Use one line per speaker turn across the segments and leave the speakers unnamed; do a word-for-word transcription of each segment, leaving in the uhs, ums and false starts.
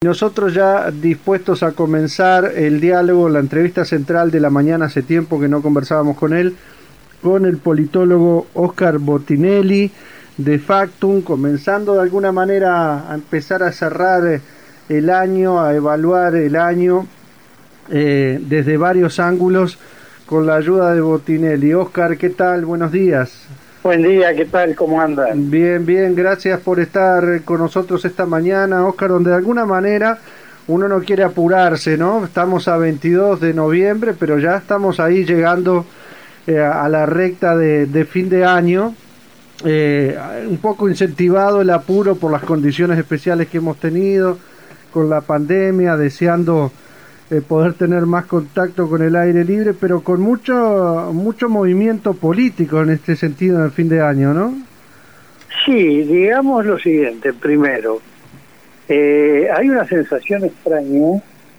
Nosotros ya dispuestos a comenzar el diálogo, la entrevista central de la mañana, hace tiempo que no conversábamos con él, con el politólogo Óscar Botinelli de Factum, comenzando de alguna manera a empezar a cerrar el año, a evaluar el año eh, desde varios ángulos con la ayuda de Botinelli. Óscar, ¿qué tal? Buenos días.
Buen día, ¿qué tal? ¿Cómo andan?
Bien, bien, gracias por estar con nosotros esta mañana, Óscar, donde de alguna manera uno no quiere apurarse, ¿no? Estamos a veintidós de noviembre, pero ya estamos ahí llegando eh, a la recta de, de fin de año, eh, un poco incentivado el apuro por las condiciones especiales que hemos tenido con la pandemia, deseando eh, poder tener más contacto con el aire libre, pero con mucho mucho movimiento político en este sentido en el fin de año, ¿no?
Sí, digamos lo siguiente, primero, eh, hay una sensación extraña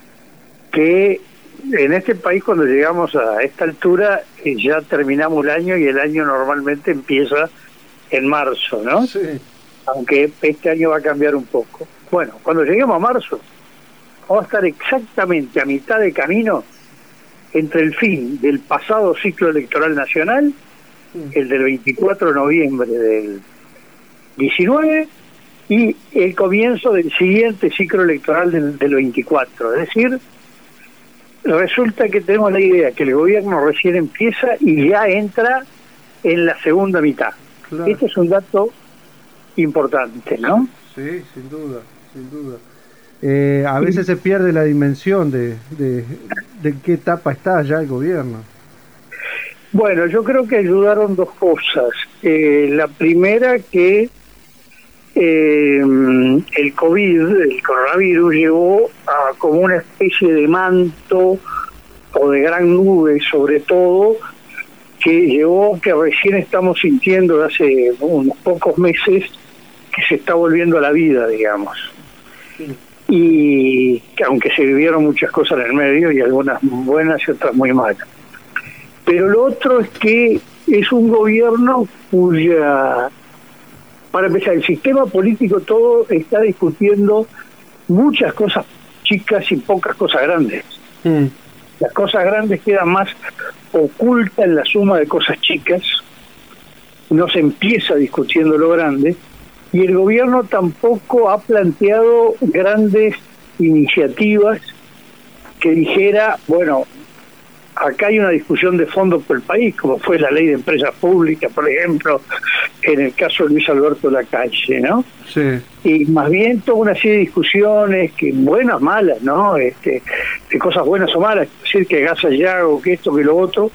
que en este país cuando llegamos a esta altura eh, ya terminamos el año y el año normalmente empieza en marzo, ¿no?
Sí.
Aunque este año va a cambiar un poco. Bueno, cuando lleguemos a marzo vamos a estar exactamente a mitad de camino entre el fin del pasado ciclo electoral nacional, el del veinticuatro de noviembre del diecinueve, y el comienzo del siguiente ciclo electoral del, del veinticuatro. Es decir, resulta que tenemos la idea que el gobierno recién empieza y ya entra en la segunda mitad. Claro. Este es un dato importante, ¿no?
Sí, sin duda, sin duda. Eh, a veces se pierde la dimensión de, de, de qué etapa está ya el gobierno.
Bueno, yo creo que ayudaron dos cosas. Eh, la primera, que eh, el COVID, el coronavirus, llevó a como una especie de manto o de gran nube, sobre todo, que llevó que recién estamos sintiendo hace unos pocos meses que se está volviendo a la vida, digamos. Sí. Y que aunque se vivieron muchas cosas en el medio y algunas buenas y otras muy malas. Pero lo otro es que es un gobierno cuya, para empezar, el sistema político todo está discutiendo muchas cosas chicas y pocas cosas grandes. Mm. Las cosas grandes quedan más ocultas en la suma de cosas chicas, no se empieza discutiendo lo grande, y el gobierno tampoco ha planteado grandes iniciativas que dijera, bueno, acá hay una discusión de fondo por el país, como fue la ley de empresas públicas, por ejemplo, en el caso de Luis Alberto Lacalle, ¿no?
Sí.
Y más bien toda una serie de discusiones, que buenas, malas, ¿no? Este, de cosas buenas o malas, es decir, que gas allá o que esto, que lo otro,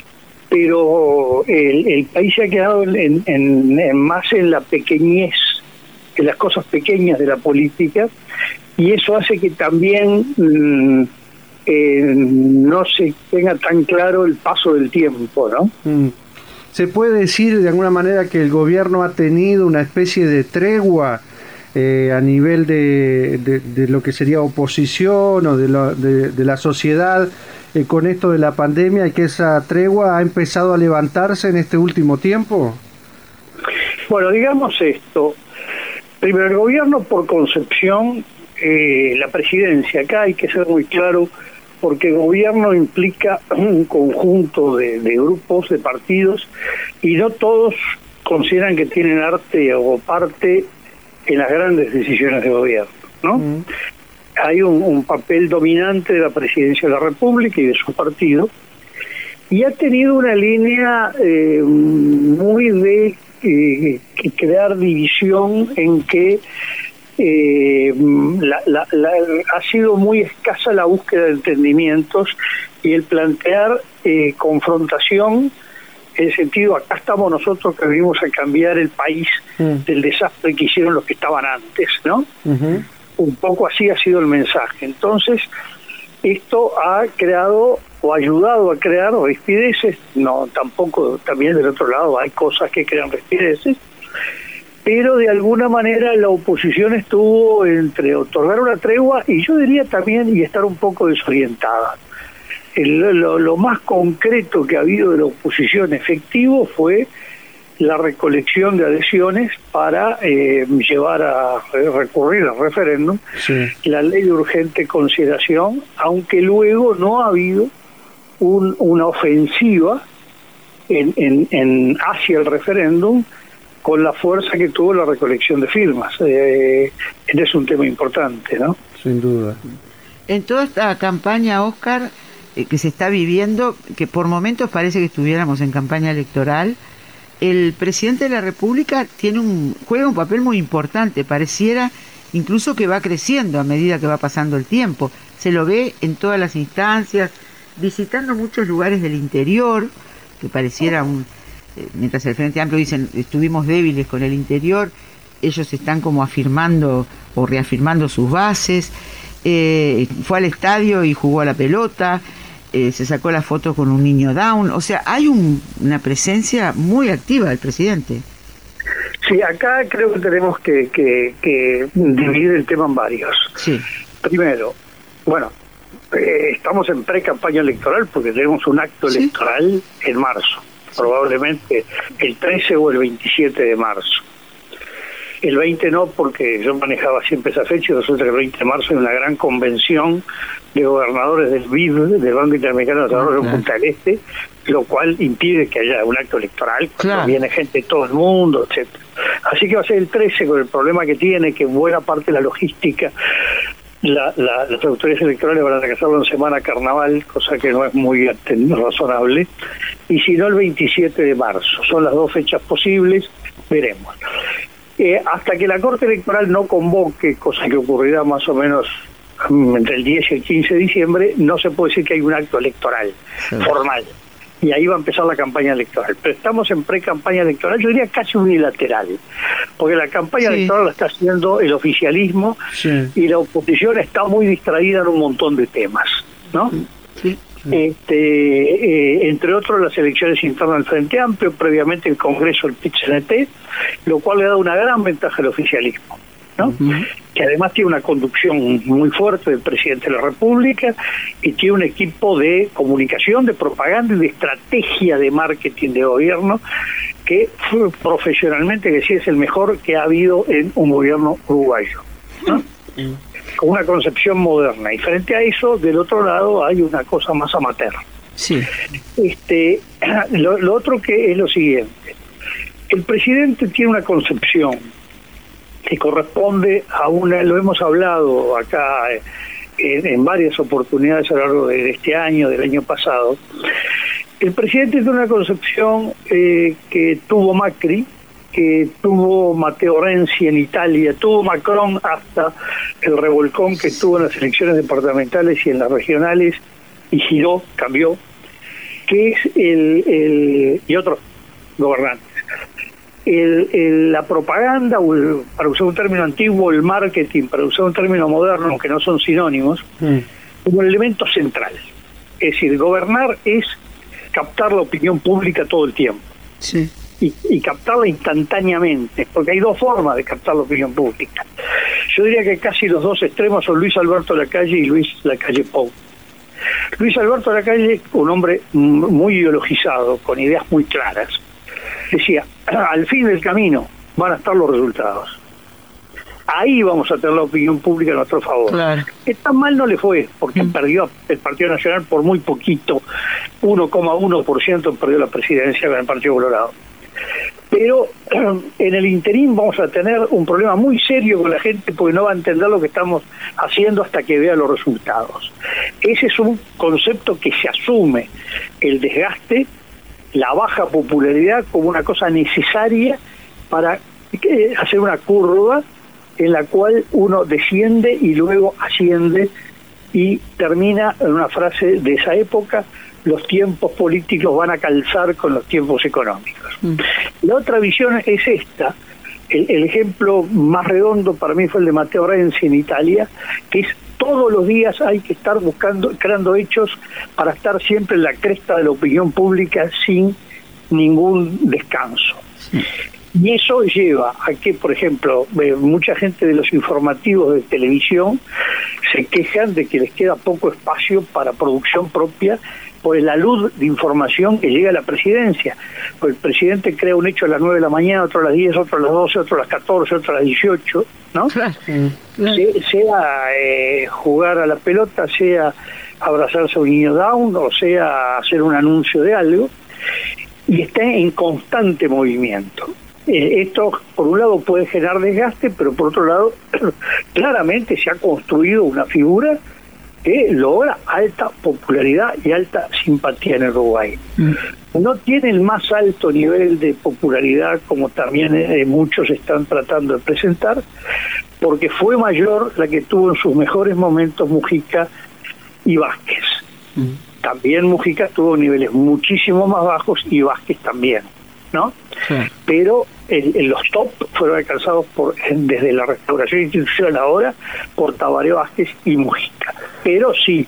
pero el, el país se ha quedado en, en, en más en la pequeñez, en las cosas pequeñas de la política, y eso hace que también mmm, eh, no se tenga tan claro el paso del tiempo, ¿no?
Mm. ¿Se puede decir de alguna manera que el gobierno ha tenido una especie de tregua eh, a nivel de, de, de lo que sería oposición o de, lo, de, de la sociedad eh, con esto de la pandemia, y que esa tregua ha empezado a levantarse en este último tiempo?
Bueno, digamos esto. Primero, el gobierno por concepción, eh, la presidencia, acá hay que ser muy claro, porque gobierno implica un conjunto de, de grupos, de partidos, y no todos consideran que tienen arte o parte en las grandes decisiones de gobierno, ¿no? Uh-huh. Hay un, un papel dominante de la presidencia de la República y de su partido, y ha tenido una línea eh, muy de eh, crear división, en que Eh, la, la, la, ha sido muy escasa la búsqueda de entendimientos y el plantear eh, confrontación, en el sentido, acá estamos nosotros que venimos a cambiar el país mm. del desastre que hicieron los que estaban antes, ¿no? Uh-huh. Un poco así ha sido el mensaje. Entonces, esto ha creado o ayudado a crear rispideces, no, tampoco, también del otro lado hay cosas que crean rispideces, pero de alguna manera la oposición estuvo entre otorgar una tregua y yo diría también y estar un poco desorientada. El, lo, lo más concreto que ha habido de la oposición efectivo fue la recolección de adhesiones para eh, llevar a recurrir al referéndum sí. la ley de urgente consideración, aunque luego no ha habido un, una ofensiva en, en, en hacia el referéndum con la fuerza que tuvo la recolección de firmas. Eh, este es un tema importante, ¿no?
Sin duda.
En toda esta campaña, Óscar, eh, que se está viviendo, que por momentos parece que estuviéramos en campaña electoral, el presidente de la República tiene un juega un papel muy importante, pareciera incluso que va creciendo a medida que va pasando el tiempo. Se lo ve en todas las instancias, visitando muchos lugares del interior, que pareciera un... Eh, mientras el Frente Amplio dicen estuvimos débiles con el interior, ellos están como afirmando o reafirmando sus bases. Eh, fue al estadio y jugó a la pelota. Eh, se sacó la foto con un niño down, o sea, hay un, una presencia muy activa del presidente.
Sí, acá creo que tenemos que, que, que dividir el tema en varios.
Sí.
Primero, bueno, eh, estamos en pre-campaña electoral porque tenemos un acto ¿Sí? electoral en marzo, probablemente el trece o el veintisiete de marzo. El veinte no, porque yo manejaba siempre esa fecha y resulta que el veinte de marzo hay una gran convención de gobernadores del B I D, del Banco Interamericano de Desarrollo en Punta del Este, lo cual impide que haya un acto electoral, cuando claro. viene gente de todo el mundo, etcétera. Así que va a ser el trece, con el problema que tiene, que buena parte de la logística, la, la, las autoridades electorales van a hacerlo en semana carnaval, cosa que no es muy razonable, y si no el veintisiete de marzo. Son las dos fechas posibles, veremos. Eh, hasta que la Corte Electoral no convoque, cosa que ocurrirá más o menos entre el diez y el quince de diciembre, no se puede decir que hay un acto electoral sí. formal. Y ahí va a empezar la campaña electoral. Pero estamos en pre-campaña electoral, yo diría casi unilateral, porque la campaña sí. electoral la está haciendo el oficialismo sí. y la oposición está muy distraída en un montón de temas, ¿no? Sí. Este, eh, entre otros las elecciones internas del Frente Amplio, previamente el Congreso, el P I T C N T, lo cual le da una gran ventaja al oficialismo, ¿no? Uh-huh. Que además tiene una conducción muy fuerte del presidente de la República y tiene un equipo de comunicación, de propaganda y de estrategia de marketing de gobierno que profesionalmente que sí es el mejor que ha habido en un gobierno uruguayo, ¿no? Uh-huh. Con una concepción moderna, y frente a eso del otro lado hay una cosa más amateur.
Sí.
Este, lo, lo otro que es lo siguiente, el presidente tiene una concepción que corresponde a una, lo hemos hablado acá en, en varias oportunidades a lo largo de este año, del año pasado. El presidente tiene una concepción eh, que tuvo Macri, que tuvo Matteo Renzi en Italia, tuvo Macron hasta el revolcón que tuvo en las elecciones departamentales y en las regionales, y giró, cambió, que es el, el y otros gobernantes. El, el, la propaganda, o el, para usar un término antiguo, el marketing, para usar un término moderno, aunque no son sinónimos, mm. como un elemento central. Es decir, gobernar es captar la opinión pública todo el tiempo.
Sí.
Y, y captarla instantáneamente, porque hay dos formas de captar la opinión pública. Yo diría que casi los dos extremos son Luis Alberto Lacalle y Luis Lacalle Pou. Luis Alberto Lacalle, un hombre muy ideologizado, con ideas muy claras, decía, al fin del camino van a estar los resultados. Ahí vamos a tener la opinión pública a nuestro favor.
Claro.
Que tan mal no le fue, porque mm. perdió el Partido Nacional por muy poquito, uno coma uno por ciento perdió la presidencia con el Partido Colorado. Pero en el interín vamos a tener un problema muy serio con la gente porque no va a entender lo que estamos haciendo hasta que vea los resultados. Ese es un concepto que se asume, el desgaste, la baja popularidad como una cosa necesaria para hacer una curva en la cual uno desciende y luego asciende, y termina en una frase de esa época: los tiempos políticos van a calzar con los tiempos económicos. Mm. La otra visión es esta. El, el ejemplo más redondo para mí fue el de Matteo Renzi en Italia, que es todos los días hay que estar buscando, creando hechos para estar siempre en la cresta de la opinión pública sin ningún descanso. Sí. Y eso lleva a que, por ejemplo, mucha gente de los informativos de televisión se se quejan de que les queda poco espacio para producción propia por la luz de información que llega a la presidencia. Pues el presidente crea un hecho a las nueve de la mañana, otro a las diez, otro a las doce, otro a las catorce, otro a las dieciocho, ¿no? Claro. Se, sea eh, jugar a la pelota, sea abrazarse a un niño down, o sea hacer un anuncio de algo, y está en constante movimiento. Eh, esto, por un lado, puede generar desgaste, pero por otro lado, claramente se ha construido una figura que logra alta popularidad y alta simpatía en Uruguay. Mm. No tiene el más alto nivel de popularidad, como también eh, muchos están tratando de presentar, porque fue mayor la que tuvo en sus mejores momentos Mujica y Vázquez. Mm. También Mujica tuvo niveles muchísimo más bajos y Vázquez también, ¿no? Sí. Pero el, el, los top fueron alcanzados por desde la restauración institucional ahora por Tabaré Vázquez y Mujica. Pero sí,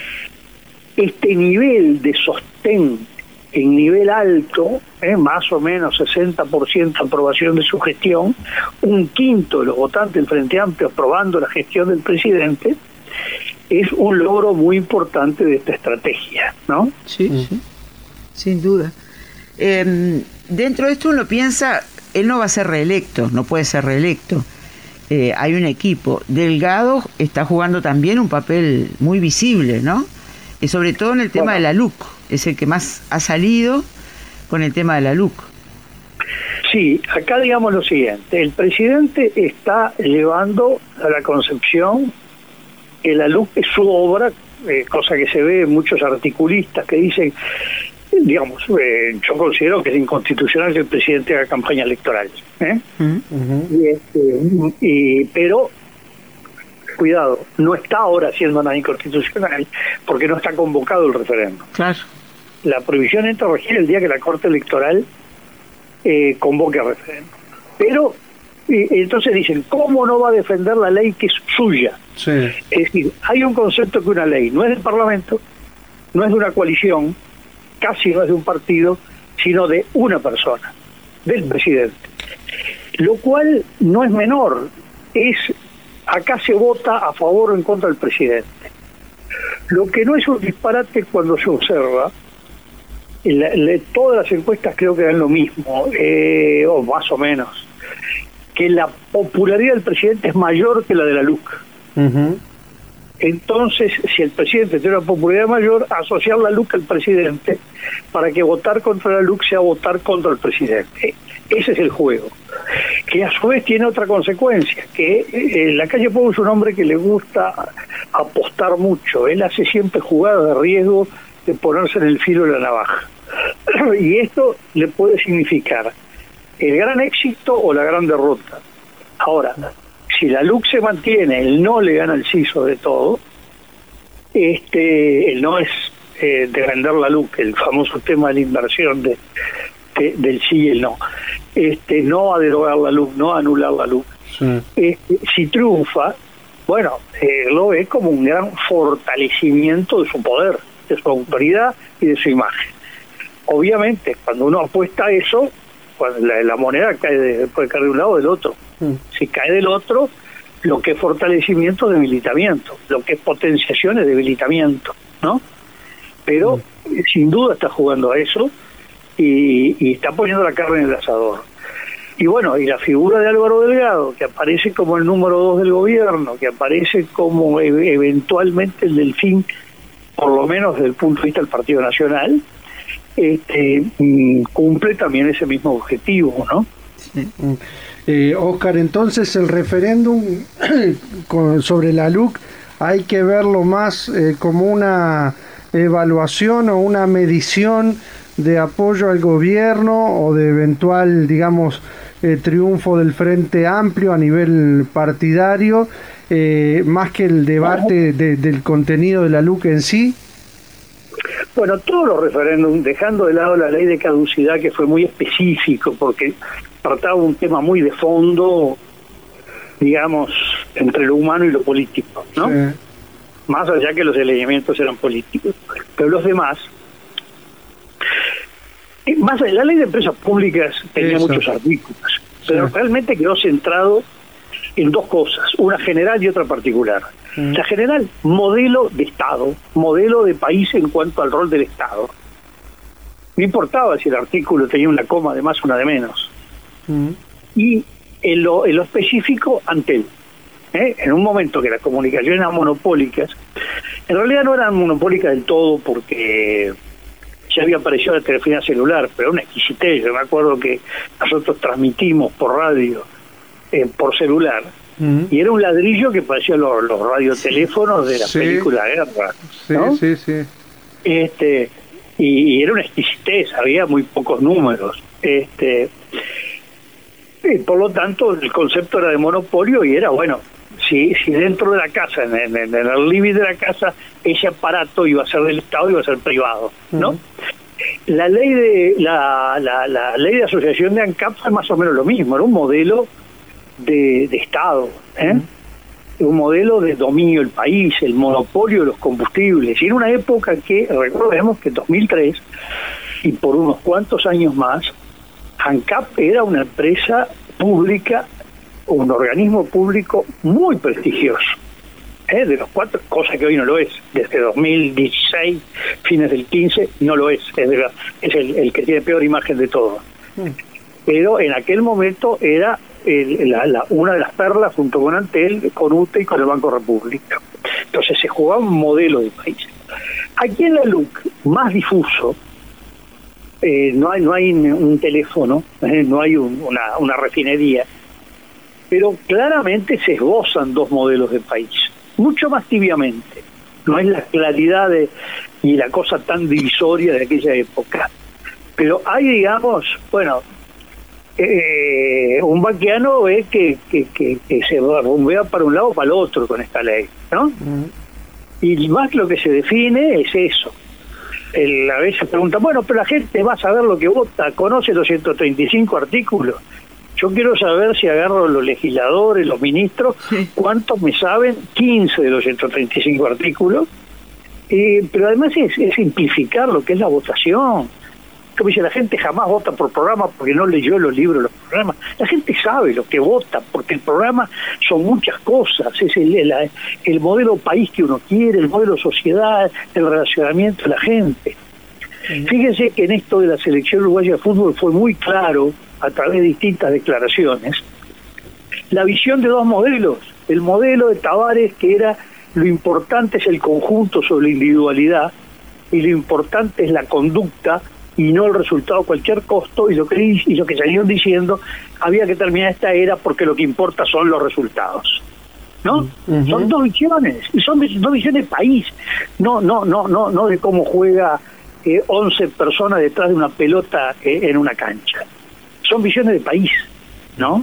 este nivel de sostén en nivel alto, eh, más o menos sesenta por ciento aprobación de su gestión, un quinto de los votantes del Frente Amplio aprobando la gestión del presidente, es un logro muy importante de esta estrategia, ¿no?
Sí, mm. sí, sin duda. Eh, dentro de esto uno piensa, él no va a ser reelecto, no puede ser reelecto. Eh, hay un equipo. Delgado está jugando también un papel muy visible, ¿no? Y sobre todo en el tema bueno. de la L U C, es el que más ha salido con el tema de la L U C.
Sí, acá digamos lo siguiente, el presidente está llevando a la concepción que la L U C es su obra, eh, cosa que se ve en muchos articulistas que dicen, digamos, eh, yo considero que es inconstitucional que el presidente haga campaña electoral, ¿eh? Uh-huh. y este, y, pero cuidado, no está ahora haciendo nada inconstitucional porque no está convocado el referéndum.
Claro.
La prohibición entra a regir el día que la Corte Electoral eh, convoque el referéndum. Pero eh, entonces dicen, ¿cómo no va a defender la ley que es suya? Sí. Es decir, hay un concepto que una ley no es del Parlamento, no es de una coalición, casi no es de un partido, sino de una persona, del presidente. Lo cual no es menor, es acá se vota a favor o en contra del presidente. Lo que no es un disparate cuando se observa, la, la, todas las encuestas creo que dan lo mismo, eh, o más o menos, que la popularidad del presidente es mayor que la de la L U C. Uh-huh. Entonces, si el presidente tiene una popularidad mayor, asociar la L U C al presidente para que votar contra la L U C sea votar contra el presidente. Ese es el juego. Que a su vez tiene otra consecuencia, que eh, la Calle Pou es un hombre que le gusta apostar mucho. Él hace siempre jugadas de riesgo de ponerse en el filo de la navaja. Y esto le puede significar el gran éxito o la gran derrota. Ahora, si la L U C se mantiene, el no le gana el sí sobre todo, este, el no es eh, de vender la L U C, el famoso tema de la inversión de, de, del sí y el no. Este, no a derogar la L U C, no a anular la L U C. Sí. Este, si triunfa, bueno, eh, lo ve como un gran fortalecimiento de su poder, de su autoridad y de su imagen. Obviamente, cuando uno apuesta a eso, cuando la, la moneda cae de, puede caer de un lado o del otro. Mm. Si cae del otro, lo que es fortalecimiento es debilitamiento, lo que es potenciación es debilitamiento, ¿no? Pero mm. sin duda está jugando a eso y, y está poniendo la carne en el asador. Y bueno, y la figura de Álvaro Delgado, que aparece como el número dos del gobierno, que aparece como e- eventualmente el delfín, por lo menos desde el punto de vista del Partido Nacional, este, cumple también ese mismo objetivo, ¿no?
Sí. Eh, Óscar, entonces el referéndum sobre la L U C hay que verlo más eh, como una evaluación o una medición de apoyo al gobierno o de eventual, digamos, eh, triunfo del Frente Amplio a nivel partidario, eh, más que el debate de, del contenido de la L U C en sí.
Bueno, todos los referéndums, dejando de lado la ley de caducidad, que fue muy específico, porque trataba un tema muy de fondo, digamos, entre lo humano y lo político, ¿no? Sí. Más allá que los elementos eran políticos. Pero los demás, más allá, la ley de empresas públicas tenía Eso. muchos artículos, pero sí. realmente quedó centrado en dos cosas, una general y otra particular. Mm. La general, modelo de Estado, modelo de país en cuanto al rol del Estado. No importaba si el artículo tenía una coma de más o una de menos. Mm. Y en lo, en lo específico, Antel. ¿Eh? En un momento que las comunicaciones eran monopólicas, en realidad no eran monopólicas del todo porque ya había aparecido la telefonía celular, pero una exquisitez. Yo me acuerdo que nosotros transmitimos por radio, eh, por celular, uh-huh. y era un ladrillo que parecía los, los radioteléfonos de la sí. película Guerra, ¿no?
Sí, sí, sí.
Este, y, y era una exquisitez, había muy pocos números. Este, y por lo tanto, el concepto era de monopolio y era, bueno, si, si dentro de la casa, en, en, en el living de la casa, ese aparato iba a ser del Estado, iba a ser privado, ¿no? Uh-huh. La ley de la, la, la ley de asociación de ANCAP fue más o menos lo mismo, era un modelo de, de Estado, ¿eh? Uh-huh. Un modelo de dominio del país, el monopolio de los combustibles, y en una época que, recordemos que en dos mil tres, y por unos cuantos años más, ANCAP era una empresa pública, un organismo público muy prestigioso, ¿eh? De los cuatro, cosa que hoy no lo es, desde dos mil dieciséis, fines del quince, no lo es, es, de, es el, el que tiene peor imagen de todos. Mm. Pero en aquel momento era el, la, la, una de las perlas junto con Antel, con U T E y con el Banco República. Entonces se jugaba un modelo de país. Aquí en la L U C, más difuso, eh, no hay no hay un teléfono, eh, no hay un, una, una refinería, pero claramente se esbozan dos modelos de país, mucho más tibiamente. No es la claridad de, y la cosa tan divisoria de aquella época. Pero hay, digamos, bueno, eh, un baquiano ve que, que, que, que se rumbea para un lado o para el otro con esta ley, ¿no? Uh-huh. Y más lo que se define es eso. El, a veces preguntan, bueno, pero la gente va a saber lo que vota, conoce los ciento treinta y cinco artículos. Yo quiero saber, si agarro los legisladores, los ministros, sí. cuántos me saben, quince de los ciento treinta y cinco artículos, eh, pero además es, es simplificar lo que es la votación. Como dice, la gente jamás vota por programa porque no leyó los libros, los programas. La gente sabe lo que vota, porque el programa son muchas cosas, es el, el, el modelo país que uno quiere, el modelo sociedad, el relacionamiento de la gente. Sí. Fíjense que en esto de la selección uruguaya de fútbol fue muy claro, a través de distintas declaraciones, la visión de dos modelos. El modelo de Tavares, que era lo importante es el conjunto sobre la individualidad y lo importante es la conducta y no el resultado a cualquier costo, y lo que y lo que salieron diciendo, había que terminar esta era porque lo que importa son los resultados, ¿no? Uh-huh. Son dos visiones, y son dos visiones de país, no no no no no de cómo juega eh, once personas detrás de una pelota eh, en una cancha. Son visiones de país, ¿no?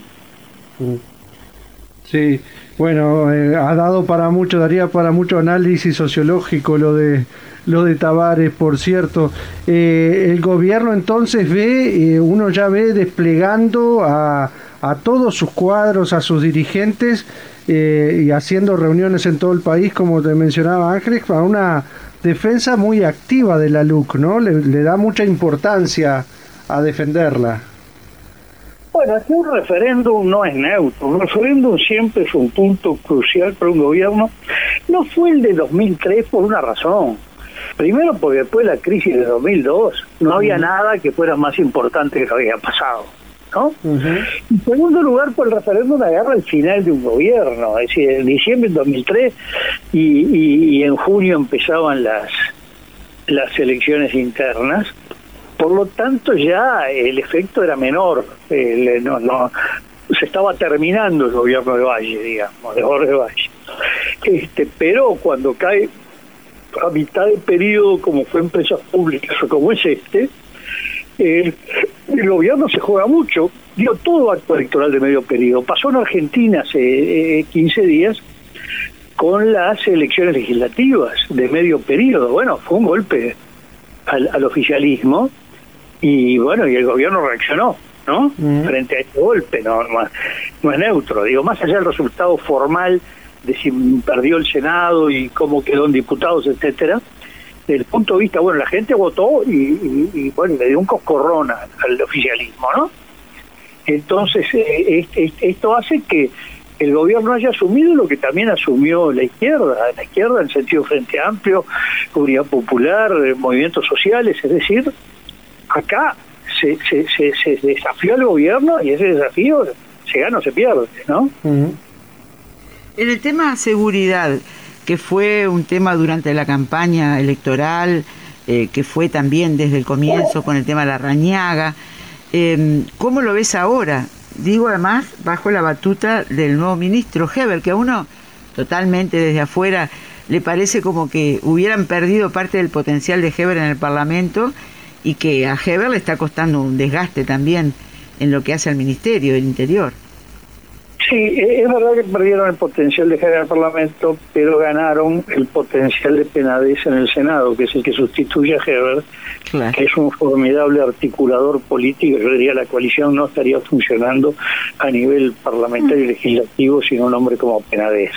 Sí, bueno, eh, ha dado para mucho, daría para mucho análisis sociológico lo de lo de Tavares, por cierto. Eh, el gobierno entonces ve, eh, uno ya ve desplegando a, a todos sus cuadros, a sus dirigentes, eh, y haciendo reuniones en todo el país, como te mencionaba Ángeles, para una defensa muy activa de la L U C, ¿no? Le, le da mucha importancia a defenderla.
Bueno, aquí un referéndum no es neutro. Un referéndum siempre es un punto crucial para un gobierno. No fue el de dos mil tres por una razón. Primero, porque después de la crisis de dos mil dos no uh-huh. había nada que fuera más importante que lo que había pasado, ¿no? Uh-huh. En segundo lugar, por el referéndum agarra el final de un gobierno. Es decir, en diciembre de dos mil tres y, y, y en junio empezaban las, las elecciones internas. Por lo tanto, ya el efecto era menor. El, no, no, se estaba terminando el gobierno de Valle, digamos, de Jorge Valle. Este, pero cuando cae a mitad de periodo, como fue empresas públicas o como es este, el, el gobierno se juega mucho. Dio todo acto electoral de medio periodo. Pasó en Argentina hace eh, quince días con las elecciones legislativas de medio periodo. Bueno, fue un golpe al, al oficialismo. Y bueno, y el gobierno reaccionó, ¿no? Mm. Frente a este golpe, no, no, no es neutro. Digo, más allá del resultado formal de si perdió el Senado y cómo quedó en diputados, etcétera, desde el punto de vista, bueno, la gente votó y, y, y bueno, le dio un coscorrón al oficialismo, ¿no? Entonces, eh, este, esto hace que el gobierno haya asumido lo que también asumió la izquierda, la izquierda en sentido Frente Amplio, Unidad Popular, movimientos sociales, es decir, acá se, se, se, se desafió al gobierno y ese desafío se gana o se pierde, ¿no?
Uh-huh. En el tema seguridad, que fue un tema durante la campaña electoral, eh, que fue también desde el comienzo con el tema de la Rañaga, eh, ¿cómo lo ves ahora? Digo, además, bajo la batuta del nuevo ministro Heber, que a uno totalmente desde afuera le parece como que hubieran perdido parte del potencial de Heber en el Parlamento y que a Heber le está costando un desgaste también en lo que hace al Ministerio del Interior.
Sí, es verdad que perdieron el potencial de Heber en el Parlamento, pero ganaron el potencial de Penades en el Senado, que es el que sustituye a Heber, claro, que es un formidable articulador político. Yo diría la coalición no estaría funcionando a nivel parlamentario y legislativo sin un hombre como Penades.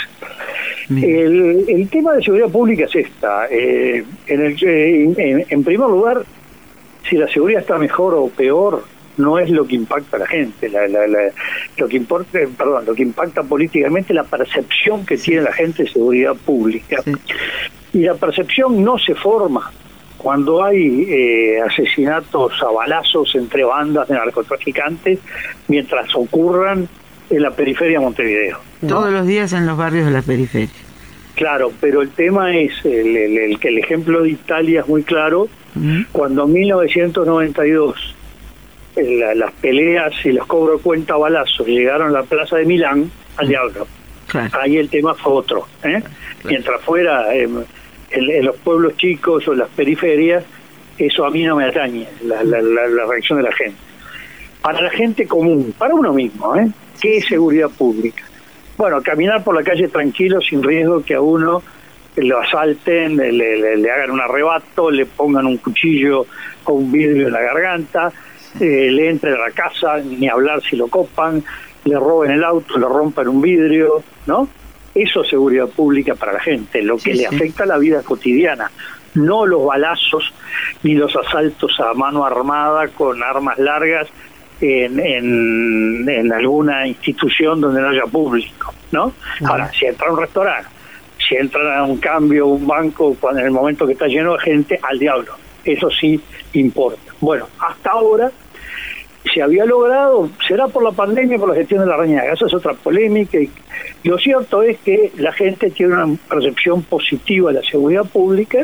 El, el tema de seguridad pública es esta. Eh, en, el, en, en primer lugar, si la seguridad está mejor o peor, no es lo que impacta a la gente, la, la, la, lo que importa, perdón, lo que impacta políticamente la percepción que tiene la gente de seguridad pública. Sí. Y la percepción no se forma cuando hay eh, asesinatos a balazos entre bandas de narcotraficantes mientras ocurran en la periferia de Montevideo, ¿no?
Todos los días en los barrios de la periferia.
Claro, pero el tema es el, el, el que el ejemplo de Italia es muy claro. Uh-huh. Cuando en mil novecientos noventa y dos La, las peleas y los cobros de cuenta a balazos llegaron a la plaza de Milán, al diablo. Claro. Ahí el tema fue otro, ¿eh? Claro. Mientras fuera eh, en, en los pueblos chicos o las periferias, eso a mí no me atañe, la, la, la, la reacción de la gente. Para la gente común, para uno mismo, ¿eh? ¿Qué es seguridad pública? Bueno, caminar por la calle tranquilo, sin riesgo que a uno lo asalten, le, le, le hagan un arrebato, le pongan un cuchillo o un vidrio en la garganta, Eh, le entre a la casa, ni hablar si lo copan, le roben el auto, le rompan un vidrio, ¿no? Eso es seguridad pública para la gente, lo que sí, le sí. afecta a la vida cotidiana, no los balazos ni los asaltos a mano armada con armas largas en, en, en alguna institución donde no haya público, ¿no? Uh-huh. Ahora, si entra a un restaurante, si entra a un cambio, un banco, cuando en el momento que está lleno de gente, al diablo. Eso sí importa. Bueno, hasta ahora se había logrado, será por la pandemia, por la gestión de la Rañaga, esa es otra polémica, y lo cierto es que la gente tiene una percepción positiva de la seguridad pública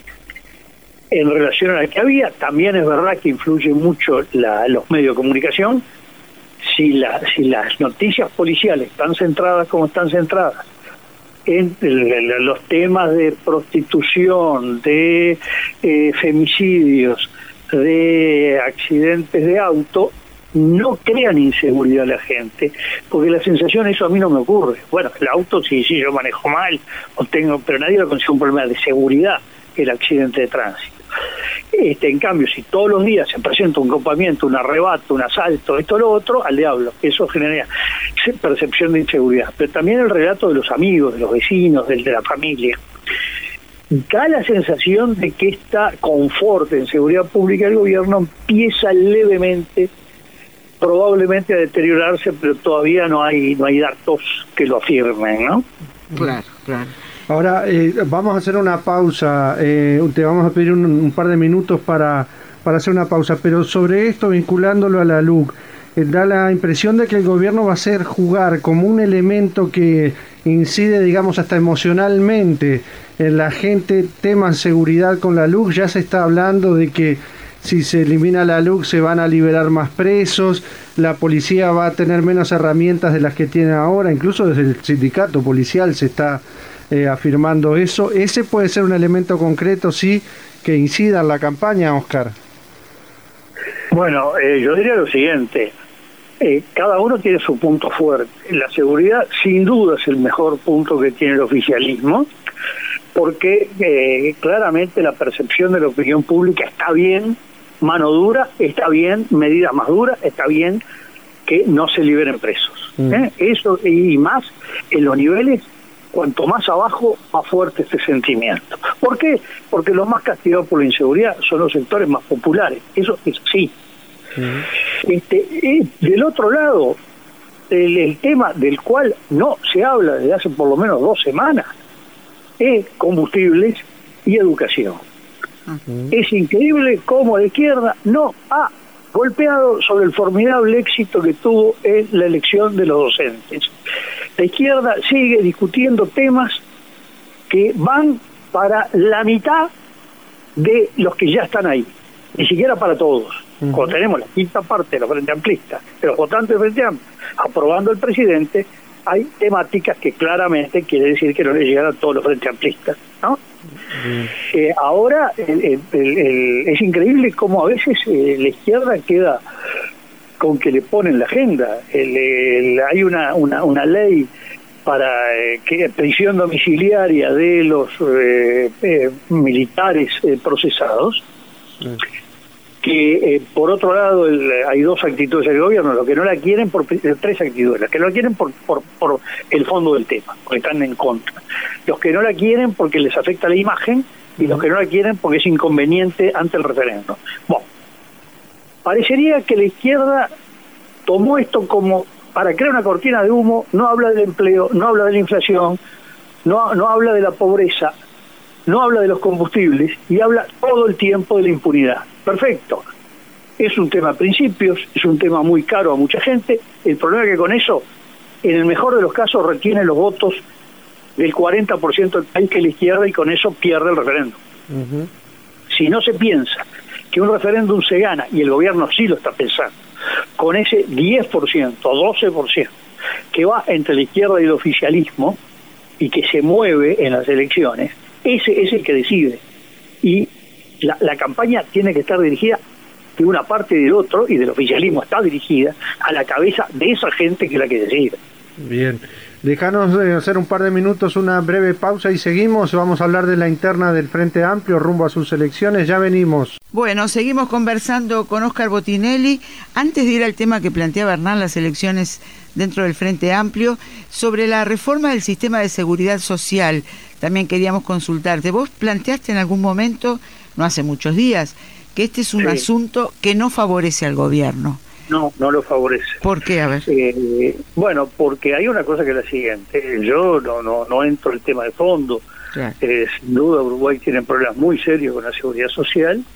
en relación a la que había. También es verdad que influye mucho la, los medios de comunicación. Si, la, si las noticias policiales están centradas como están centradas en los temas de prostitución, de eh, femicidios, de accidentes de auto, no crean inseguridad a la gente, porque la sensación, eso a mí no me ocurre. Bueno, el auto sí, sí, yo manejo mal, o tengo, pero nadie lo considera un problema de seguridad, el accidente de tránsito. Este, en cambio, si todos los días se presenta un copamiento, un arrebato, un asalto, esto o lo otro, al diablo, eso genera percepción de inseguridad. Pero también el relato de los amigos, de los vecinos, del de la familia, da la sensación de que esta confort en seguridad pública del gobierno empieza levemente, probablemente a deteriorarse, pero todavía no hay no hay datos que lo afirmen, ¿no?
Claro, claro.
Ahora eh, vamos a hacer una pausa, eh, te vamos a pedir un, un par de minutos para, para hacer una pausa, pero sobre esto, vinculándolo a la L U C, eh, da la impresión de que el gobierno va a hacer jugar como un elemento que incide, digamos, hasta emocionalmente en la gente, tema seguridad con la L U C. Ya se está hablando de que si se elimina la L U C se van a liberar más presos, la policía va a tener menos herramientas de las que tiene ahora, incluso desde el sindicato policial se está eh, afirmando eso. ¿Ese puede ser un elemento concreto, sí, que incida en la campaña, Oscar?
Bueno, eh, yo diría lo siguiente, eh, cada uno tiene su punto fuerte. La seguridad sin duda es el mejor punto que tiene el oficialismo, porque eh, claramente la percepción de la opinión pública está bien, mano dura, está bien, medidas más duras, está bien que no se liberen presos. Mm. ¿eh? Eso y más en los niveles, cuanto más abajo, más fuerte este sentimiento. ¿Por qué? Porque los más castigados por la inseguridad son los sectores más populares. Eso es así. Mm. Este, eh, del otro lado, el, el tema del cual no se habla desde hace por lo menos dos semanas es combustibles y educación. Uh-huh. Es increíble cómo la izquierda no ha golpeado sobre el formidable éxito que tuvo en la elección de los docentes. La izquierda sigue discutiendo temas que van para la mitad de los que ya están ahí, ni siquiera para todos. Uh-huh. Cuando tenemos la quinta parte de los Frente Amplistas, de los votantes del Frente Amplio, aprobando al presidente, hay temáticas que claramente quiere decir que no le llegan a todos los Frente Amplistas, ¿no? Uh-huh. Eh, ahora el, el, el, el, es increíble cómo a veces eh, la izquierda queda con que le ponen la agenda. El, el, hay una, una, una ley para eh, que prisión domiciliaria de los eh, eh, militares eh, procesados, uh-huh. que eh, por otro lado el, hay dos actitudes del gobierno, los que no la quieren por tres actitudes, los que no la quieren por, por, por el fondo del tema, porque están en contra, los que no la quieren porque les afecta la imagen y los que no la quieren porque es inconveniente ante el referéndum. Bueno, parecería que la izquierda tomó esto como para crear una cortina de humo, no habla del empleo, no habla de la inflación, no, no habla de la pobreza, no habla de los combustibles y habla todo el tiempo de la impunidad. Perfecto. Es un tema de principios, es un tema muy caro a mucha gente. El problema es que con eso, en el mejor de los casos, retiene los votos del cuarenta por ciento del país, que es la izquierda, y con eso pierde el referéndum. Uh-huh. Si no se piensa que un referéndum se gana, y el gobierno sí lo está pensando, con ese diez por ciento o doce por ciento que va entre la izquierda y el oficialismo y que se mueve en las elecciones, ese es el que decide. Y la, la campaña tiene que estar dirigida de una parte y del otro, y del oficialismo está dirigida a la cabeza de esa gente que es la que decide.
Bien, déjanos hacer un par de minutos, una breve pausa y seguimos. Vamos a hablar de la interna del Frente Amplio rumbo a sus elecciones. Ya venimos.
Bueno, seguimos conversando con Óscar Botinelli. Antes de ir al tema que planteaba Hernán, las elecciones dentro del Frente Amplio, sobre la reforma del sistema de seguridad social, también queríamos consultarte. Vos planteaste en algún momento, no hace muchos días, que este es un sí. asunto que no favorece al gobierno.
No, no lo favorece.
¿Por qué? A ver.
Eh, bueno, porque hay una cosa que es la siguiente. Yo no no no entro en el tema de fondo. Claro. Eh, sin duda Uruguay tiene problemas muy serios con la seguridad social.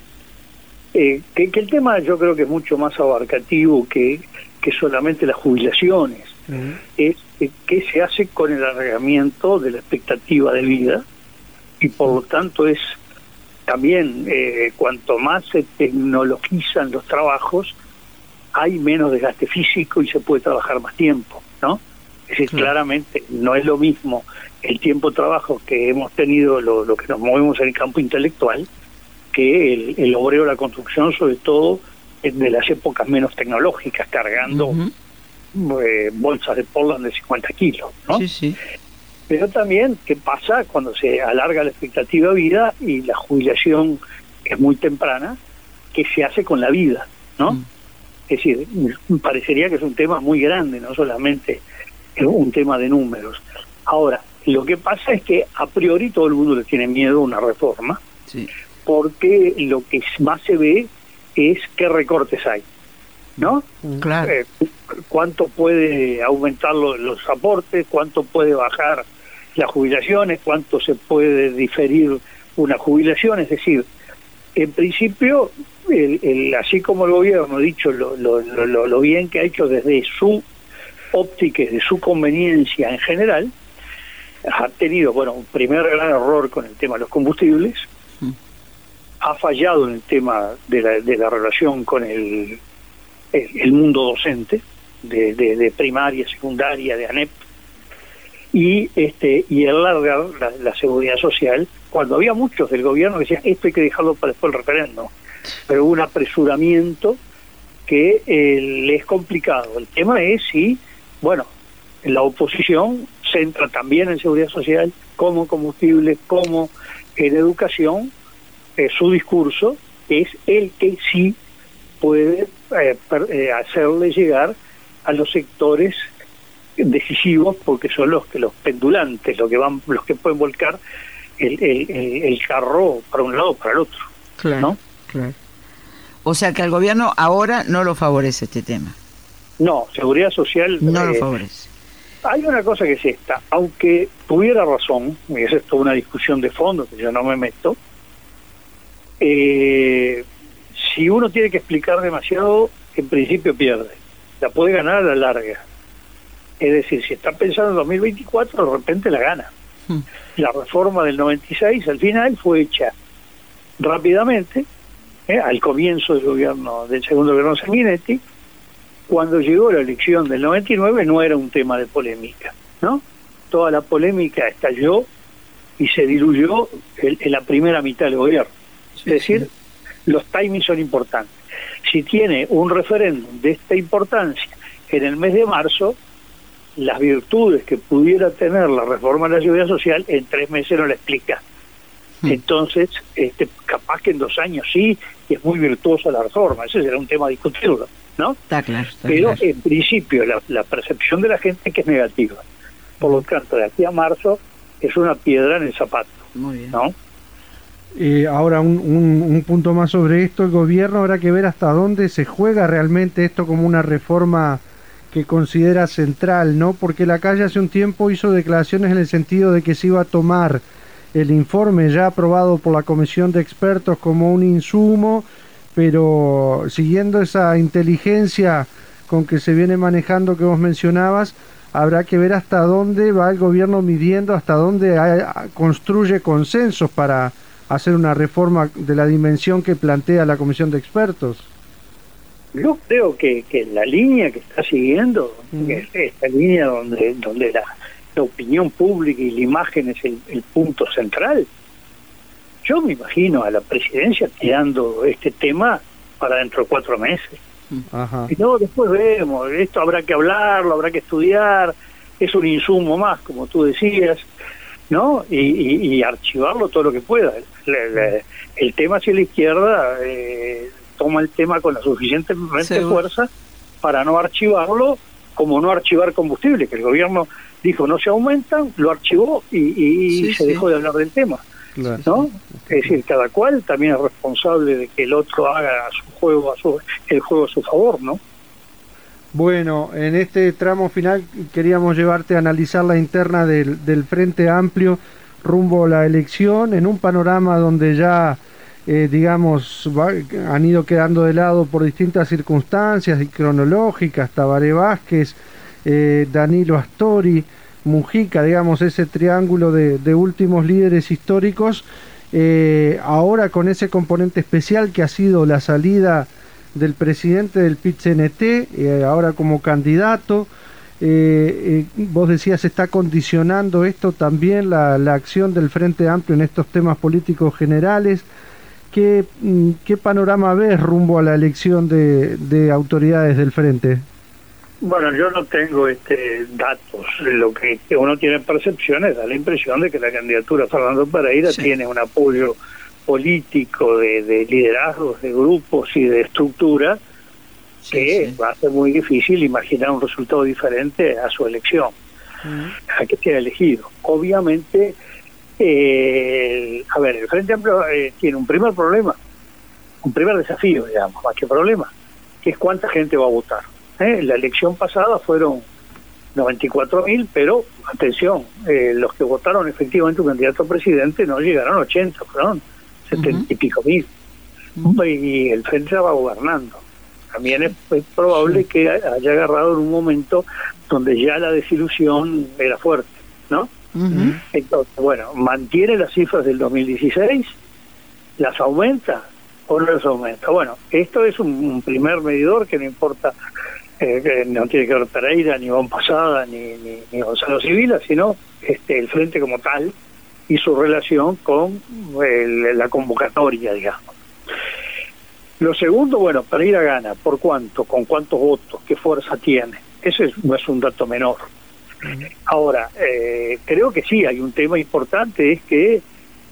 Eh, que, que el tema yo creo que es mucho más abarcativo que, que solamente las jubilaciones. Uh-huh. Es eh, qué se hace con el alargamiento de la expectativa de vida, y por lo tanto es también eh, cuanto más se tecnologizan los trabajos, hay menos desgaste físico y se puede trabajar más tiempo, ¿no? Es decir, sí. claramente no es lo mismo el tiempo de trabajo que hemos tenido, lo, lo que nos movemos en el campo intelectual, que el, el obrero de la construcción, sobre todo de las épocas menos tecnológicas, cargando uh-huh. eh, bolsas de Portland de cincuenta kilos, ¿no?
Sí, sí.
Pero también, ¿qué pasa cuando se alarga la expectativa de vida y la jubilación es muy temprana? ¿Qué se hace con la vida, no? Uh-huh. Es decir, parecería que es un tema muy grande, no solamente un tema de números. Ahora, lo que pasa es que a priori todo el mundo le tiene miedo a una reforma, sí. porque lo que más se ve es qué recortes hay, ¿no?
Claro.
Eh, cuánto puede aumentar los, los aportes, cuánto puede bajar las jubilaciones, cuánto se puede diferir una jubilación, es decir, en principio, el, el, así como el gobierno ha dicho lo, lo, lo, lo bien que ha hecho desde su óptica, de su conveniencia en general, ha tenido, bueno, un primer gran error con el tema de los combustibles, mm. ha fallado en el tema de la, de la relación con el, el, el mundo docente, de, de, de primaria, secundaria, de ANEP, y este y alargar la, la seguridad social, cuando había muchos del gobierno que decían esto hay que dejarlo para después del referéndum, pero hubo un apresuramiento que eh, le es complicado. El tema es si, bueno, la oposición centra también en seguridad social, como combustible, como en educación, eh, su discurso es el que sí puede eh, per, eh, hacerle llegar a los sectores decisivos, porque son los que los pendulantes, los que van, los que pueden volcar el, el, el, el carro para un lado o para el otro.
Claro,
¿no?
Claro. O sea que al gobierno ahora no lo favorece este tema.
No, seguridad social
no lo
eh,
favorece.
Hay una cosa que es esta, aunque tuviera razón, y esa es toda una discusión de fondo que yo no me meto, eh, si uno tiene que explicar demasiado, en principio pierde, la puede ganar a la larga. Es decir, si está pensando en dos mil veinticuatro, de repente la gana. Hmm. La reforma del noventa y seis al final fue hecha rápidamente, eh, al comienzo del gobierno, del segundo gobierno Sanguinetti. Cuando llegó la elección del noventa y nueve no era un tema de polémica, ¿no? Toda la polémica estalló y se diluyó en, en la primera mitad del gobierno. Sí, es decir, sí. Los timings son importantes. Si tiene un referéndum de esta importancia en el mes de marzo, las virtudes que pudiera tener la reforma de la seguridad social en tres meses no la explica. Hmm. Entonces, este, capaz que en dos años sí, y es muy virtuosa la reforma, ese será un tema a discutirlo, ¿no?
Está claro, está
Pero
claro.
En principio la, la percepción de la gente es que es negativa. Por lo tanto, de aquí a marzo es una piedra en el zapato.
Muy bien.
¿No?
Eh, ahora, un, un, un punto más sobre esto. El gobierno habrá que ver hasta dónde se juega realmente esto como una reforma que considera central, ¿no? Porque la calle hace un tiempo hizo declaraciones en el sentido de que se iba a tomar el informe ya aprobado por la comisión de expertos como un insumo, pero siguiendo esa inteligencia con que se viene manejando que vos mencionabas, habrá que ver hasta dónde va el gobierno midiendo, hasta dónde hay, construye consensos para hacer una reforma de la dimensión que plantea la comisión de expertos.
Yo creo que, que la línea que está siguiendo, mm. es esta línea donde donde la, la opinión pública y la imagen es el, el punto central. Yo me imagino a la presidencia tirando este tema para dentro de cuatro meses.
Ajá.
Y no, después vemos, esto habrá que hablarlo, habrá que estudiar, es un insumo más, como tú decías, ¿no? Y, y, y archivarlo todo lo que pueda. El, el, el tema hacia la izquierda eh, toma el tema con la suficiente fuerza para no archivarlo, como no archivar combustible, que el gobierno dijo no se aumentan, lo archivó y, y sí, se sí. dejó de hablar del tema. Claro. ¿No? Es decir, cada cual también es responsable de que el otro haga su juego, a su, el juego a su favor, ¿no?
Bueno, en este tramo final queríamos llevarte a analizar la interna del, del Frente Amplio rumbo a la elección, en un panorama donde ya, eh, digamos, va, han ido quedando de lado por distintas circunstancias y cronológicas, Tabaré Vázquez, eh, Danilo Astori, Mujica, digamos, ese triángulo de, de últimos líderes históricos, eh, ahora con ese componente especial que ha sido la salida del presidente del P I T C N T, eh, ahora como candidato. Eh, eh, vos decías, está condicionando esto también la, la acción del Frente Amplio en estos temas políticos generales. ¿Qué, qué panorama ves rumbo a la elección de, de autoridades del Frente?
Bueno, yo no tengo este datos. Lo que uno tiene percepciones, da la impresión de que la candidatura de Fernando Pereira sí. tiene un apoyo político de, de liderazgos, de grupos y de estructura sí, que sí. va a ser muy difícil imaginar un resultado diferente a su elección, uh-huh. a que sea elegido. Obviamente, eh, a ver, el Frente Amplio eh, tiene un primer problema, un primer desafío, digamos, más que problema, que es cuánta gente va a votar. ¿Eh? La elección pasada fueron noventa y cuatro mil, pero atención, eh, los que votaron efectivamente un candidato a presidente no llegaron a ochenta, perdón, setenta uh-huh. y pico mil. Uh-huh. Y el Frente va gobernando. También es, es probable sí. que haya agarrado en un momento donde ya la desilusión era fuerte, ¿no? Uh-huh. Entonces, bueno, mantiene las cifras del dos mil dieciséis, las aumenta o no las aumenta. Bueno, esto es un, un primer medidor que no importa. Eh, no tiene que ver Pereira, ni Iván Posada, ni, ni, ni Gonzalo Sibila, sino este, el Frente como tal y su relación con el, la convocatoria, digamos. Lo segundo, bueno, Pereira gana. ¿Por cuánto? ¿Con cuántos votos? ¿Qué fuerza tiene? Ese es, no es un dato menor. Uh-huh. Ahora, eh, creo que sí, hay un tema importante, es que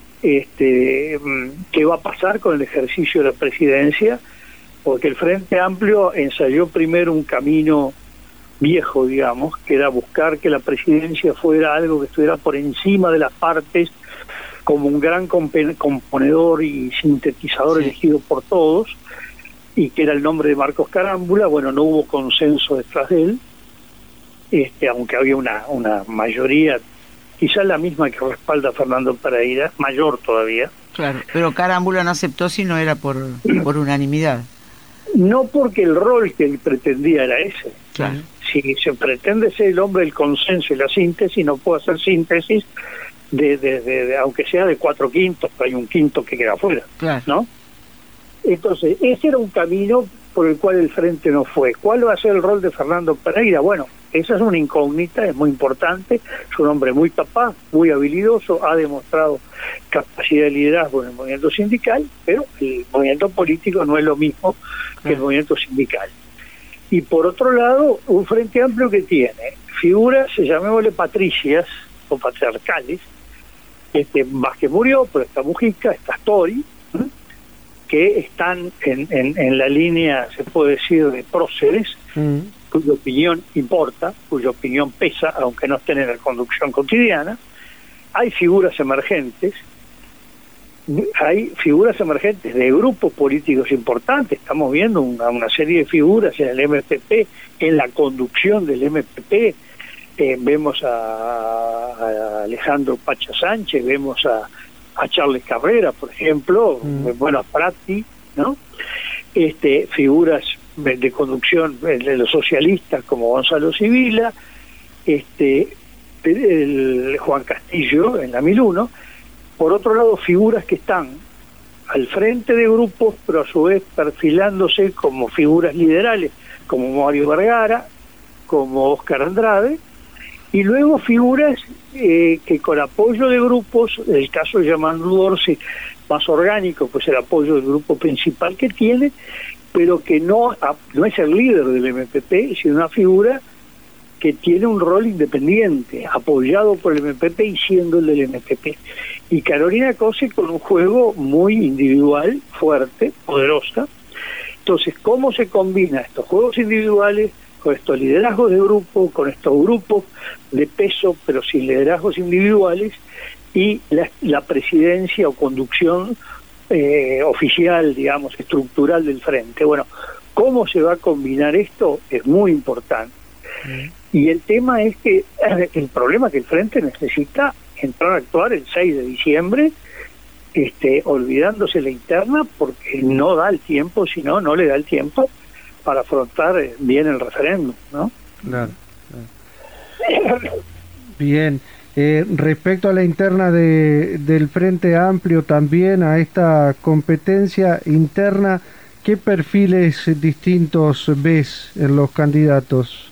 este, ¿qué va a pasar con el ejercicio de la presidencia? Porque el Frente Amplio ensayó primero un camino viejo, digamos, que era buscar que la presidencia fuera algo que estuviera por encima de las partes, como un gran componedor y sintetizador sí. elegido por todos, y que era el nombre de Marcos Carámbula. Bueno, no hubo consenso detrás de él, este, aunque había una, una mayoría, quizás la misma que respalda a Fernando Pereira, mayor todavía.
Claro, pero Carámbula no aceptó si no era por, por unanimidad.
No, porque el rol que él pretendía era ese.
Claro.
Si se pretende ser el hombre del consenso y la síntesis, no puede hacer síntesis de, de, de, de aunque sea de cuatro quintos, pero hay un quinto que queda afuera,
claro,
¿no? Entonces, ese era un camino por el cual el Frente no fue. ¿Cuál va a ser el rol de Fernando Pereira? Bueno, esa es una incógnita, es muy importante, es un hombre muy capaz, muy habilidoso, ha demostrado capacidad de liderazgo en el movimiento sindical, pero el movimiento político no es lo mismo que el movimiento sindical. Y por otro lado, un Frente Amplio que tiene figuras, llamémosle patricias o patriarcales, este, Vázquez murió, pero está Mujica, está Astori, ¿eh? que están en, en, en la línea, se puede decir, de próceres, mm. cuya opinión importa, cuya opinión pesa, aunque no estén en la conducción cotidiana. Hay figuras emergentes, hay figuras emergentes de grupos políticos importantes. Estamos viendo una, una serie de figuras en el M P P, en la conducción del M P P. Eh, vemos a, a Alejandro Pacha Sánchez, vemos a, a Charles Cabrera, por ejemplo, mm. bueno, a Prati, ¿no? Este, figuras de conducción de los socialistas como Gonzalo Sibila, este, el Juan Castillo en la mil uno. Por otro lado, figuras que están al frente de grupos, pero a su vez perfilándose como figuras liderales, como Mario Vergara, como Óscar Andrade, y luego figuras eh, que con apoyo de grupos, el caso de Yamandu Orsi, más orgánico, pues el apoyo del grupo principal que tiene, pero que no, no es el líder del M P P, sino una figura que tiene un rol independiente, apoyado por el M P P y siendo el del M P P. Y Carolina Cose con un juego muy individual, fuerte, poderosa. Entonces, ¿cómo se combina estos juegos individuales con estos liderazgos de grupo, con estos grupos de peso, pero sin liderazgos individuales, y la, la presidencia o conducción eh, oficial, digamos, estructural del Frente? Bueno, ¿cómo se va a combinar esto? Es muy importante. Mm. Y el tema es que el problema es que el Frente necesita entrar a actuar el seis de diciembre, este, olvidándose la interna, porque no da el tiempo, si no, no le da el tiempo para afrontar bien el referéndum, ¿no?
Claro, claro. Bien. Eh, respecto a la interna de, del Frente Amplio, también a esta competencia interna, ¿qué perfiles distintos ves en los candidatos?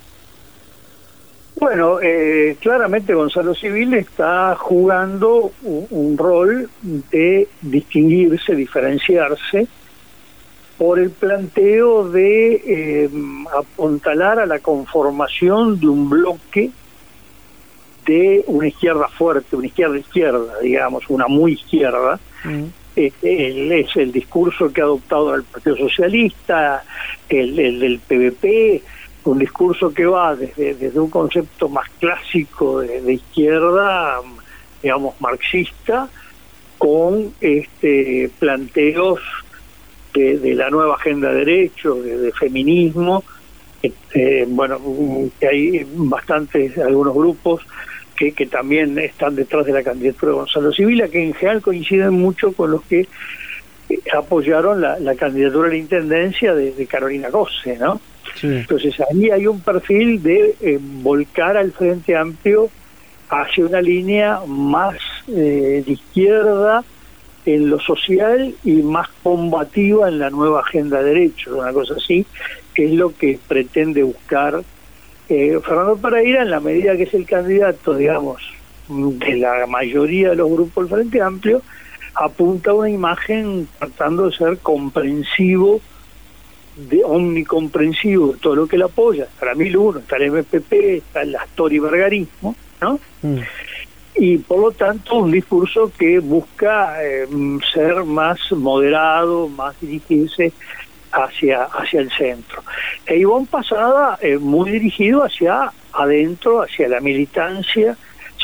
Bueno, eh, claramente Gonzalo Sibila está jugando un, un rol de distinguirse, diferenciarse, por el planteo de eh, apuntalar a la conformación de un bloque de una izquierda fuerte, una izquierda-izquierda, digamos, una muy izquierda. Mm. Eh, el, es el discurso que ha adoptado el Partido Socialista, el, el del P V P, un discurso que va desde, desde un concepto más clásico de, de izquierda, digamos, marxista, con este planteos de, de la nueva agenda de derechos, de, de feminismo. Eh, bueno, que hay bastantes, algunos grupos que, que también están detrás de la candidatura de Gonzalo Sibila, que en general coinciden mucho con los que apoyaron la, la candidatura a la intendencia de, de Carolina Cose, ¿no? Sí. Entonces ahí hay un perfil de eh, volcar al Frente Amplio hacia una línea más eh, de izquierda en lo social y más combativa en la nueva agenda de derechos, una cosa así, que es lo que pretende buscar eh, Fernando Pereira, en la medida que es el candidato, digamos, de la mayoría de los grupos del Frente Amplio, apunta a una imagen tratando de ser comprensivo, de omnicomprensivo de todo lo que le apoya. Está la mil uno, está el M P P, está el Astori vergarismo, ¿no? Mm. Y por lo tanto un discurso que busca eh, ser más moderado, más dirigirse hacia hacia el centro. E Ivonne Posada eh, muy dirigido hacia adentro, hacia la militancia,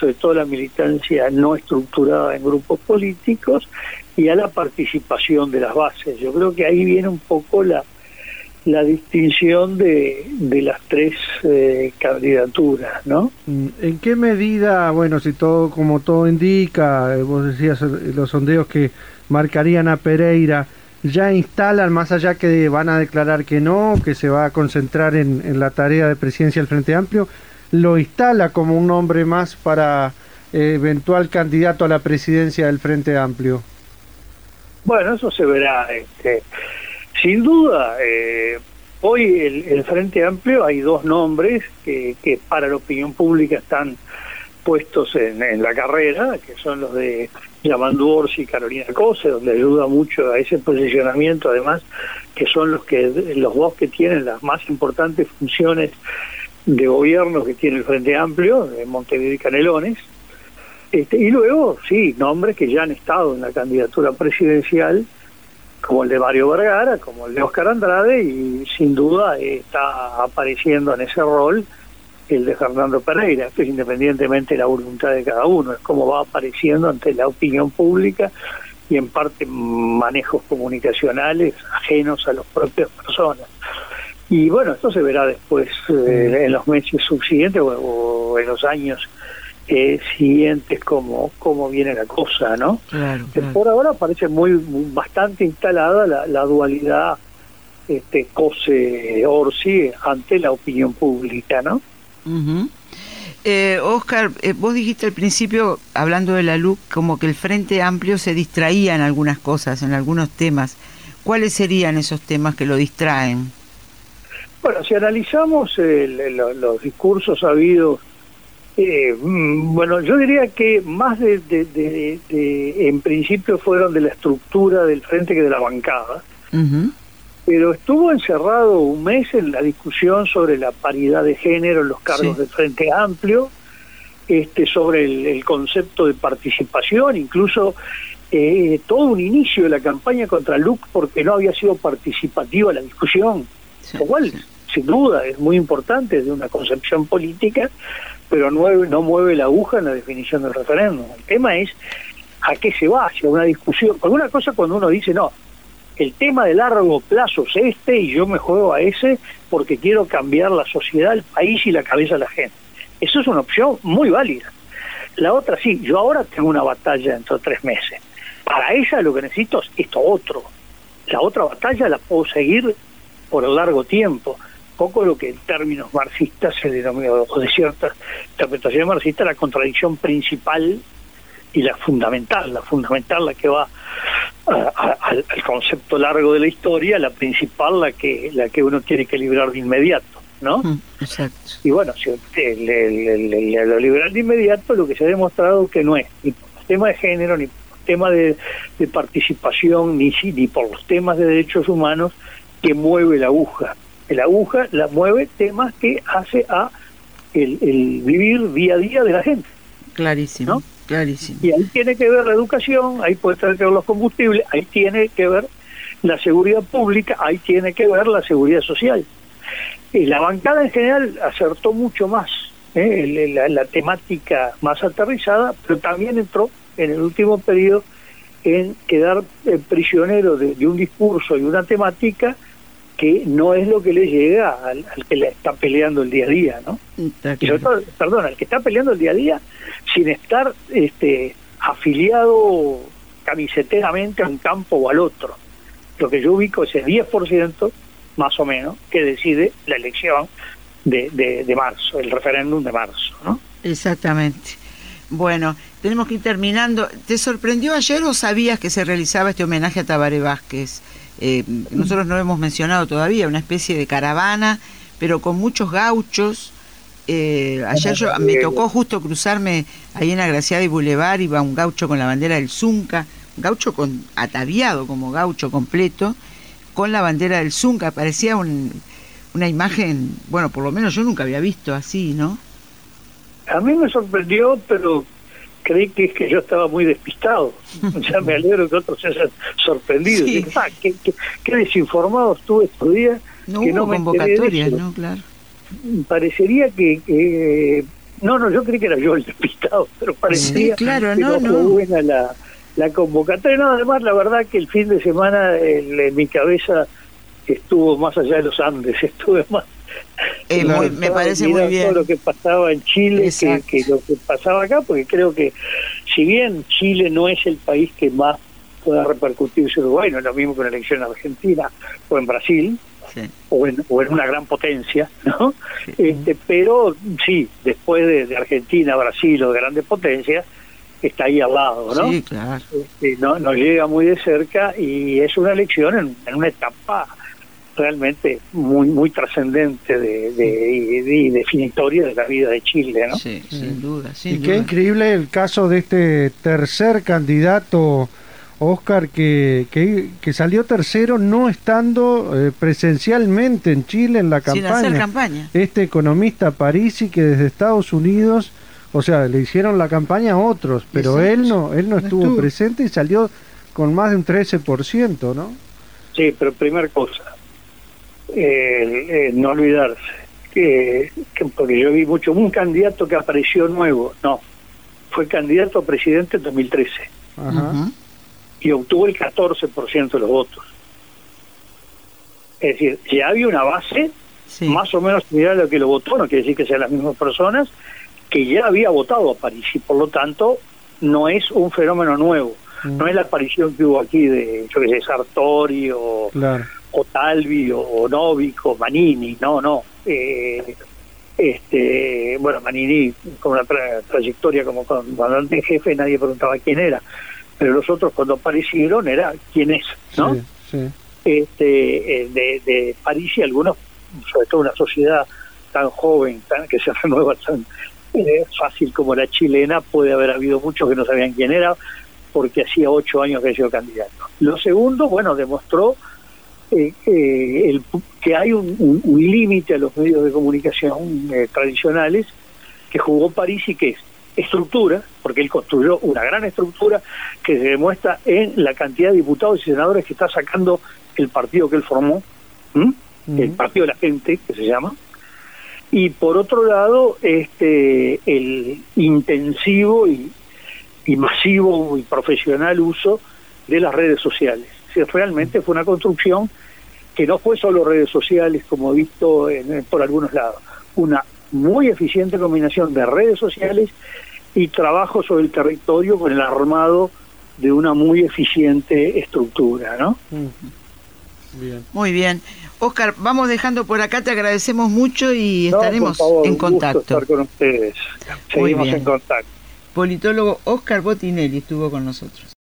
descenso de toda la militancia no estructurada en grupos políticos y a la participación de las bases. Yo creo que ahí viene un poco la la distinción de, de las tres eh, candidaturas, ¿no?
¿En qué medida, bueno, si todo como todo indica, vos decías los sondeos que marcarían a Pereira, ya instalan, más allá que van a declarar que no, que se va a concentrar en, en la tarea de presidencia del Frente Amplio, lo instala como un nombre más para eh, eventual candidato a la presidencia del Frente Amplio?
Bueno, eso se verá. Este, sin duda, eh, hoy el, el Frente Amplio hay dos nombres que, que para la opinión pública están puestos en, en la carrera, que son los de Yamandu Orsi y Carolina Cose, donde ayuda mucho a ese posicionamiento, además, que son los que los dos que tienen las más importantes funciones de gobierno que tiene el Frente Amplio, de Montevideo y Canelones. Este, y luego, sí, nombres que ya han estado en la candidatura presidencial, como el de Mario Vergara, como el de Óscar Andrade, y sin duda está apareciendo en ese rol el de Fernando Pereira. Esto es independientemente de la voluntad de cada uno, es como va apareciendo ante la opinión pública y en parte manejos comunicacionales ajenos a las propias personas. Y bueno, esto se verá después eh, en los meses subsiguientes o, o en los años Eh, siguientes cómo cómo viene la cosa, ¿no?
Claro, claro.
Por ahora parece muy, muy bastante instalada la, la dualidad este Cose Orsi ante la opinión pública, ¿no?
Uh-huh. eh, Óscar, eh, vos dijiste al principio, hablando de la L U C, como que el Frente Amplio se distraía en algunas cosas, en algunos temas. ¿Cuáles serían esos temas que lo distraen?
Bueno, si analizamos el, el, los discursos habidos, Eh, bueno, yo diría que más de, de, de, de, en principio fueron de la estructura del frente que de la bancada, uh-huh. Pero estuvo encerrado un mes en la discusión sobre la paridad de género en los cargos sí. del Frente Amplio, este, sobre el, el concepto de participación, incluso eh, todo un inicio de la campaña contra L U C porque no había sido participativa la discusión, sí, lo cual, sí. sin duda, es muy importante desde una concepción política, pero no, no mueve la aguja en la definición del referéndum. El tema es a qué se va, hacia una discusión. Alguna cosa cuando uno dice, no, el tema de largo plazo es este y yo me juego a ese porque quiero cambiar la sociedad, el país y la cabeza de la gente. Eso es una opción muy válida. La otra, sí, yo ahora tengo una batalla dentro de tres meses. Para ella lo que necesito es esto otro. La otra batalla la puedo seguir por el largo tiempo. Poco lo que en términos marxistas se denomina, o de cierta interpretación marxista, la contradicción principal y la fundamental, la fundamental la que va a, a, al, al concepto largo de la historia, la principal la que la que uno tiene que librar de inmediato, ¿no?
Exacto.
Y bueno, si usted le, le, le, le, lo liberar de inmediato, lo que se ha demostrado que no es ni por los temas de género, ni por los temas de, de participación, ni, ni por los temas de derechos humanos que mueve la aguja. La aguja la mueve temas que hace a el, el vivir día a día de la gente.
Clarísimo, ¿no? Clarísimo.
Y ahí tiene que ver la educación, ahí puede tener que ver los combustibles, ahí tiene que ver la seguridad pública, ahí tiene que ver la seguridad social. Y la bancada en general acertó mucho más, ¿eh? la, la temática más aterrizada, pero también entró en el último periodo en quedar eh, prisionero de, de un discurso y una temática que no es lo que le llega al, al que le está peleando el día a día, ¿no? Y sobre todo, perdón, al que está peleando el día a día sin estar este, afiliado camiseteramente a un campo o al otro. Lo que yo ubico es el diez por ciento, más o menos, que decide la elección de, de, de marzo, el referéndum de marzo, ¿no?
Exactamente. Bueno, tenemos que ir terminando. ¿Te sorprendió ayer o sabías que se realizaba este homenaje a Tabaré Vázquez? Eh, nosotros no lo hemos mencionado todavía, una especie de caravana, pero con muchos gauchos. Eh, ayer yo, me tocó justo cruzarme ahí en Agraciada y Boulevard, iba un gaucho con la bandera del Zunca, un gaucho con, ataviado como gaucho completo, con la bandera del Zunca. Parecía un, una imagen, bueno, por lo menos yo nunca había visto así, ¿no?
A mí me sorprendió, pero creí que es que yo estaba muy despistado. Ya me alegro que otros se hayan sorprendido.
Sí.
Ah, qué, qué, qué desinformado estuve estos días.
No
que
hubo
no me
convocatorias, ¿no? Claro.
Parecería que, que No, no, yo creí que era yo el despistado, pero parecía
sí, claro,
que
no,
no fue
no.
buena la, la convocatoria. No, además, la verdad que el fin de semana el, en mi cabeza estuvo más allá de los Andes, estuve más...
Eh, muy, me parece muy bien.
Todo lo que pasaba en Chile que, que lo que pasaba acá, porque creo que si bien Chile no es el país que más pueda repercutir sobre Uruguay, no es lo mismo que una elección en Argentina o en Brasil, sí. o, en, o en una gran potencia, ¿no? Sí. Este, pero sí, después de, de Argentina, Brasil o de grandes potencias, está ahí al lado, ¿no?
Sí, claro.
Este, no, nos llega muy de cerca y es una elección en, en una etapa realmente muy muy trascendente de, de, de, de definitoria de la vida de Chile, ¿no?
Sí, sin duda, sin
y
duda.
qué increíble el caso de este tercer candidato, Oscar, que, que, que salió tercero no estando eh, presencialmente en Chile en la campaña.
Sin hacer campaña.
Este economista Parisi, que desde Estados Unidos, o sea, le hicieron la campaña a otros, pero Exacto. él no él no estuvo, no estuvo presente y salió con más de un trece por ciento, ¿no?
Sí, pero primera cosa, Eh, eh, no olvidarse que, que porque yo vi mucho un candidato que apareció nuevo, no, fue candidato a presidente en dos mil trece.
Ajá.
Y obtuvo el catorce por ciento de los votos. Es decir, ya había una base sí. más o menos similar a lo que lo votó, no quiere decir que sean las mismas personas, que ya había votado a París, y por lo tanto no es un fenómeno nuevo, mm. no es la aparición que hubo aquí de, yo que sé, Sartori o... Claro. o Talvi o, o Novik o Manini, no, no. Eh, este bueno, Manini con una tra trayectoria como comandante en jefe, nadie preguntaba quién era, pero los otros cuando aparecieron era quién es, ¿no?
Sí, sí.
Este, de, de París y algunos, sobre todo una sociedad tan joven, tan que se renueva tan eh, fácil como la chilena, puede haber habido muchos que no sabían quién era, porque hacía ocho años que había sido candidato. Lo segundo, bueno, demostró Eh, eh, el, que hay un, un, un límite a los medios de comunicación eh, tradicionales que jugó París y que es estructura, porque él construyó una gran estructura que se demuestra en la cantidad de diputados y senadores que está sacando el partido que él formó, ¿Mm? Uh-huh. el partido de la gente, que se llama, y por otro lado este el intensivo y, y masivo y profesional uso de las redes sociales. Si realmente fue una construcción que no fue solo redes sociales, como he visto en, por algunos lados, una muy eficiente combinación de redes sociales y trabajo sobre el territorio con el armado de una muy eficiente estructura, ¿no?
Bien. Muy bien. Oscar, vamos dejando por acá, te agradecemos mucho y
no,
estaremos
por favor,
en
un
contacto.
Gusto estar con ustedes. Seguimos en contacto.
Politólogo Oscar Botinelli estuvo con nosotros.